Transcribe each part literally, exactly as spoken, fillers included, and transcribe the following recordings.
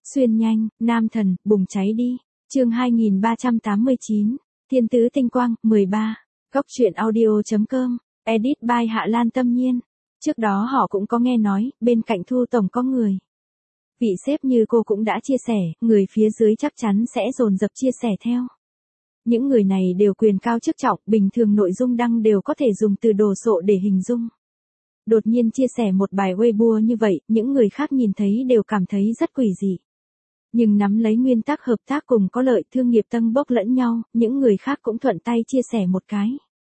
Xuyên nhanh, nam thần, bùng cháy đi. Chương hai nghìn ba trăm tám mươi chín. Thiên tứ tinh quang, mười ba. Góc truyện audio.com. Edit by Hạ Lan Tâm Nhiên. Trước đó họ cũng có nghe nói, bên cạnh Thu tổng có người. Vị sếp như cô cũng đã chia sẻ, người phía dưới chắc chắn sẽ dồn dập chia sẻ theo. Những người này đều quyền cao chức trọng, bình thường nội dung đăng đều có thể dùng từ đồ sộ để hình dung. Đột nhiên chia sẻ một bài Weibo như vậy, những người khác nhìn thấy đều cảm thấy rất quỷ dị. Nhưng nắm lấy nguyên tắc hợp tác cùng có lợi, thương nghiệp tâng bốc lẫn nhau, những người khác cũng thuận tay chia sẻ một cái.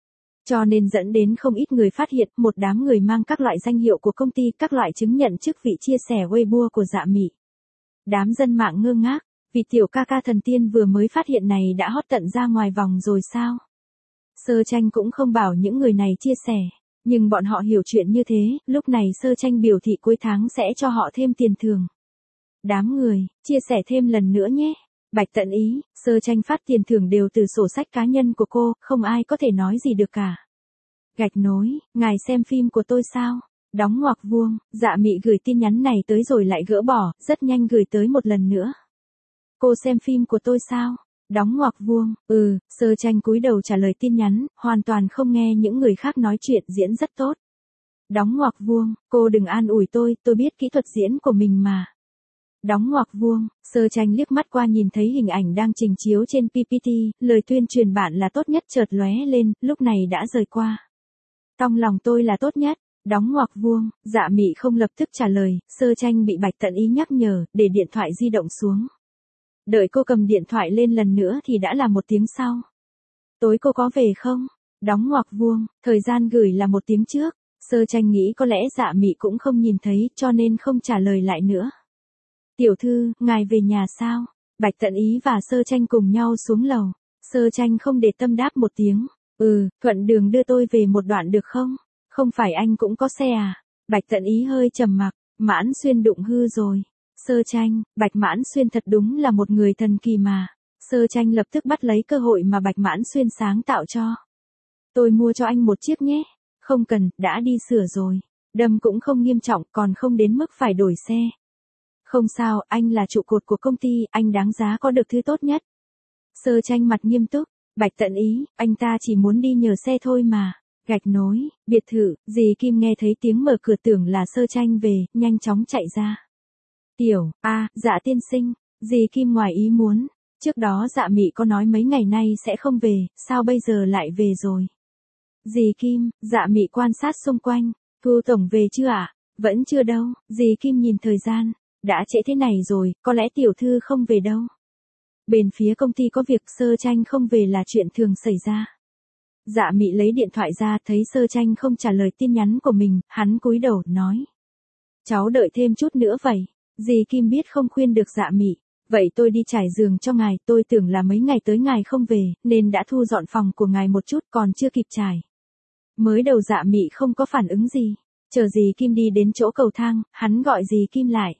Cho nên dẫn đến không ít người phát hiện, một đám người mang các loại danh hiệu của công ty, các loại chứng nhận chức vị chia sẻ Weibo của Dạ Mị. Đám dân mạng ngơ ngác, vì tiểu ca ca thần tiên vừa mới phát hiện này đã hót tận ra ngoài vòng rồi sao? Sơ Tranh cũng không bảo những người này chia sẻ, nhưng bọn họ hiểu chuyện như thế, lúc này Sơ Tranh biểu thị cuối tháng sẽ cho họ thêm tiền thưởng. Đám người, chia sẻ thêm lần nữa nhé. Bạch Tận Ý, Sơ Tranh phát tiền thưởng đều từ sổ sách cá nhân của cô, không ai có thể nói gì được cả. Gạch nối, ngài xem phim của tôi sao? Đóng ngoặc vuông, Dạ Mị gửi tin nhắn này tới rồi lại gỡ bỏ, rất nhanh gửi tới một lần nữa. Cô xem phim của tôi sao? Đóng ngoặc vuông, ừ, Sơ Tranh cúi đầu trả lời tin nhắn, hoàn toàn không nghe những người khác nói chuyện, diễn rất tốt. Đóng ngoặc vuông, cô đừng an ủi tôi, tôi biết kỹ thuật diễn của mình mà. Đóng ngoặc vuông, Sơ Tranh liếc mắt qua nhìn thấy hình ảnh đang trình chiếu trên pê pê tê, lời tuyên truyền bạn là tốt nhất chợt lóe lên, lúc này đã rời qua. Trong lòng tôi là tốt nhất, đóng ngoặc vuông, Dạ Mị không lập tức trả lời, Sơ Tranh bị Bạch Tận Ý nhắc nhở, để điện thoại di động xuống. Đợi cô cầm điện thoại lên lần nữa thì đã là một tiếng sau. Tối cô có về không? Đóng ngoặc vuông, thời gian gửi là một tiếng trước, Sơ Tranh nghĩ có lẽ Dạ Mị cũng không nhìn thấy cho nên không trả lời lại nữa. Tiểu thư, ngài về nhà sao? Bạch Tận Ý và Sơ Tranh cùng nhau xuống lầu. Sơ Tranh không để tâm đáp một tiếng. Ừ, thuận đường đưa tôi về một đoạn được không? Không phải anh cũng có xe à? Bạch Tận Ý hơi trầm mặc, Mãn Xuyên đụng hư rồi. Sơ Tranh, Bạch Mãn Xuyên thật đúng là một người thần kỳ mà. Sơ Tranh lập tức bắt lấy cơ hội mà Bạch Mãn Xuyên sáng tạo cho. Tôi mua cho anh một chiếc nhé. Không cần, đã đi sửa rồi. Đâm cũng không nghiêm trọng, còn không đến mức phải đổi xe. Không sao, anh là trụ cột của công ty, anh đáng giá có được thứ tốt nhất. Sơ Tranh mặt nghiêm túc, Bạch Tận Ý, anh ta chỉ muốn đi nhờ xe thôi mà. Gạch nối, biệt thự, dì Kim nghe thấy tiếng mở cửa tưởng là Sơ Tranh về, nhanh chóng chạy ra. Tiểu, a, à, Dạ tiên sinh, dì Kim ngoài ý muốn, trước đó Dạ Mị có nói mấy ngày nay sẽ không về, sao bây giờ lại về rồi? Dì Kim, Dạ Mị quan sát xung quanh, Thu tổng về chưa ạ? À? Vẫn chưa đâu, dì Kim nhìn thời gian. Đã trễ thế này rồi, có lẽ tiểu thư không về đâu. Bên phía công ty có việc, Sơ Tranh không về là chuyện thường xảy ra. Dạ Mị lấy điện thoại ra, thấy Sơ Tranh không trả lời tin nhắn của mình, hắn cúi đầu, nói. Cháu đợi thêm chút nữa vậy. Dì Kim biết không khuyên được Dạ Mị. Vậy tôi đi trải giường cho ngài, tôi tưởng là mấy ngày tới ngài không về, nên đã thu dọn phòng của ngài một chút còn chưa kịp trải. Mới đầu Dạ Mị không có phản ứng gì. Chờ dì Kim đi đến chỗ cầu thang, hắn gọi dì Kim lại.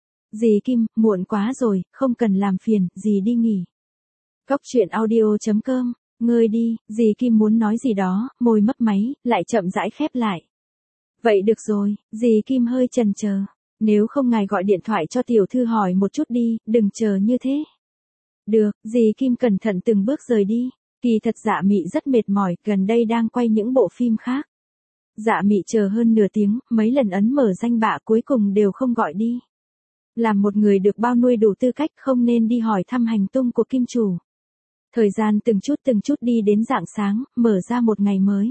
Dì Kim, muộn quá rồi, không cần làm phiền, dì đi nghỉ. Góc truyện audio.com, ngơi đi, dì Kim muốn nói gì đó, môi mấp máy, lại chậm rãi khép lại. Vậy được rồi, dì Kim hơi chần chờ. Nếu không ngài gọi điện thoại cho tiểu thư hỏi một chút đi, đừng chờ như thế. Được, dì Kim cẩn thận từng bước rời đi. Kỳ thật Dạ Mị rất mệt mỏi, gần đây đang quay những bộ phim khác. Dạ Mị chờ hơn nửa tiếng, mấy lần ấn mở danh bạ cuối cùng đều không gọi đi. Làm một người được bao nuôi đủ tư cách không nên đi hỏi thăm hành tung của kim chủ. Thời gian từng chút từng chút đi đến rạng sáng, mở ra một ngày mới.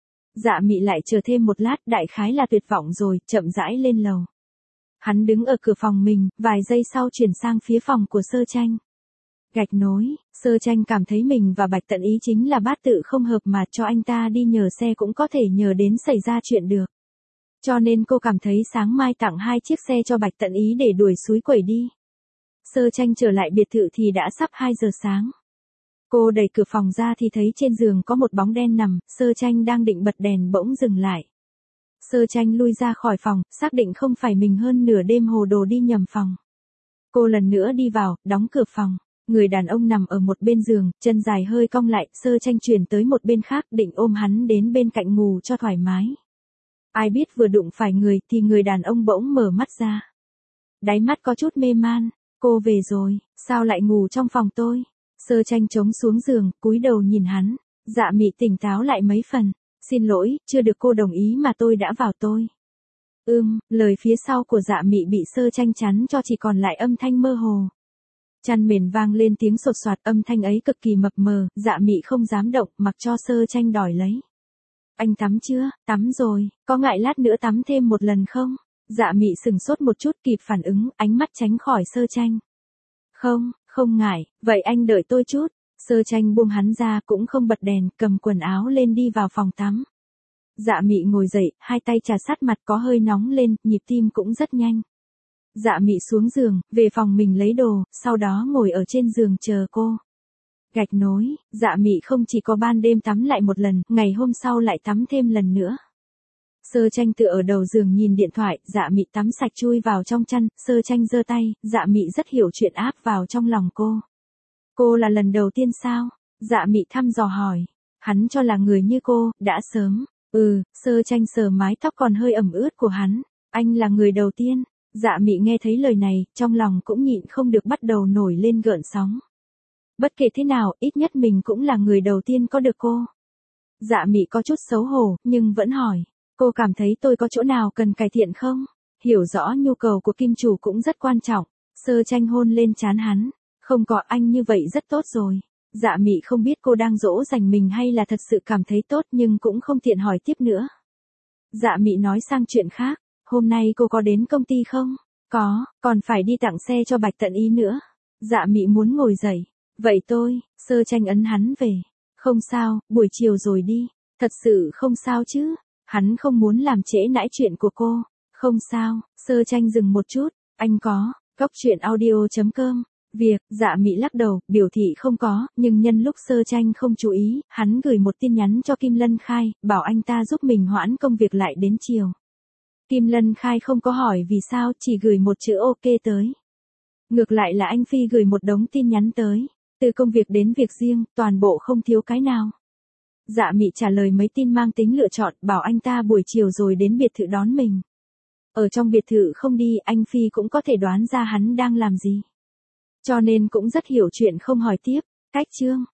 Dạ Mị lại chờ thêm một lát, đại khái là tuyệt vọng rồi, chậm rãi lên lầu. Hắn đứng ở cửa phòng mình, vài giây sau chuyển sang phía phòng của Sơ Tranh. Gạch nối, Sơ Tranh cảm thấy mình và Bạch Tận Ý chính là bát tự không hợp mà cho anh ta đi nhờ xe cũng có thể nhờ đến xảy ra chuyện được. Cho nên cô cảm thấy sáng mai tặng hai chiếc xe cho Bạch Tận Ý để đuổi xúi quẩy đi. Sơ Tranh trở lại biệt thự thì đã sắp hai giờ sáng. Cô đẩy cửa phòng ra thì thấy trên giường có một bóng đen nằm, Sơ Tranh đang định bật đèn bỗng dừng lại. Sơ Tranh lui ra khỏi phòng, xác định không phải mình hơn nửa đêm hồ đồ đi nhầm phòng. Cô lần nữa đi vào, đóng cửa phòng. Người đàn ông nằm ở một bên giường, chân dài hơi cong lại, Sơ Tranh chuyển tới một bên khác định ôm hắn đến bên cạnh ngủ cho thoải mái. Ai biết vừa đụng phải người thì người đàn ông bỗng mở mắt ra. Đáy mắt có chút mê man, Cô về rồi, sao lại ngủ trong phòng tôi? Sơ Tranh trống xuống giường, cúi đầu nhìn hắn. Dạ Mị tỉnh táo lại mấy phần. Xin lỗi, chưa được cô đồng ý mà tôi đã vào tôi. Ưm, lời phía sau của Dạ Mị bị Sơ Tranh chắn cho chỉ còn lại âm thanh mơ hồ. Chăn mền vang lên tiếng sột soạt, âm thanh ấy cực kỳ mập mờ, Dạ Mị không dám động, mặc cho Sơ Tranh đòi lấy. Anh tắm chưa? Tắm rồi, có ngại lát nữa tắm thêm một lần không? Dạ Mị sừng sốt một chút kịp phản ứng, ánh mắt tránh khỏi Sơ Tranh. Không, không ngại, vậy anh đợi tôi chút. Sơ Tranh buông hắn ra cũng không bật đèn, cầm quần áo lên đi vào phòng tắm. Dạ Mị ngồi dậy, hai tay trà sát mặt có hơi nóng lên, nhịp tim cũng rất nhanh. Dạ Mị xuống giường, về phòng mình lấy đồ, sau đó ngồi ở trên giường chờ cô. Gạch nối, Dạ Mị không chỉ có ban đêm tắm lại một lần, ngày hôm sau lại tắm thêm lần nữa. Sơ Tranh tựa ở đầu giường nhìn điện thoại, Dạ Mị tắm sạch chui vào trong chăn, Sơ Tranh giơ tay, Dạ Mị rất hiểu chuyện áp vào trong lòng cô. Cô là lần đầu tiên sao? Dạ Mị thăm dò hỏi. Hắn cho là người như cô, đã sớm. Ừ, Sơ Tranh sờ mái tóc còn hơi ẩm ướt của hắn. Anh là người đầu tiên. Dạ Mị nghe thấy lời này, trong lòng cũng nhịn không được bắt đầu nổi lên gợn sóng. Bất kể thế nào, ít nhất mình cũng là người đầu tiên có được cô. Dạ Mị có chút xấu hổ, nhưng vẫn hỏi. Cô cảm thấy tôi có chỗ nào cần cải thiện không? Hiểu rõ nhu cầu của kim chủ cũng rất quan trọng. Sơ Tranh hôn lên trán hắn. Không có, anh như vậy rất tốt rồi. Dạ Mị không biết cô đang dỗ dành mình hay là thật sự cảm thấy tốt nhưng cũng không tiện hỏi tiếp nữa. Dạ Mị nói sang chuyện khác. Hôm nay cô có đến công ty không? Có, còn phải đi tặng xe cho Bạch Tận Ý nữa. Dạ Mị muốn ngồi dậy. Vậy tôi, Sơ Tranh ấn hắn về. Không sao, buổi chiều rồi đi. Thật sự không sao chứ. Hắn không muốn làm trễ nải chuyện của cô. Không sao, Sơ Tranh dừng một chút. Anh có, góc chuyện audio chấm com. Việc, Dạ Mị lắc đầu, biểu thị không có, nhưng nhân lúc Sơ Tranh không chú ý, hắn gửi một tin nhắn cho Kim Lân Khai, bảo anh ta giúp mình hoãn công việc lại đến chiều. Kim Lân Khai không có hỏi vì sao, chỉ gửi một chữ ok tới. Ngược lại là anh Phi gửi một đống tin nhắn tới, từ công việc đến việc riêng, toàn bộ không thiếu cái nào. Dạ Mị trả lời mấy tin mang tính lựa chọn, bảo anh ta buổi chiều rồi đến biệt thự đón mình. Ở trong biệt thự không đi, anh Phi cũng có thể đoán ra hắn đang làm gì. Cho nên cũng rất hiểu chuyện không hỏi tiếp. Cách chương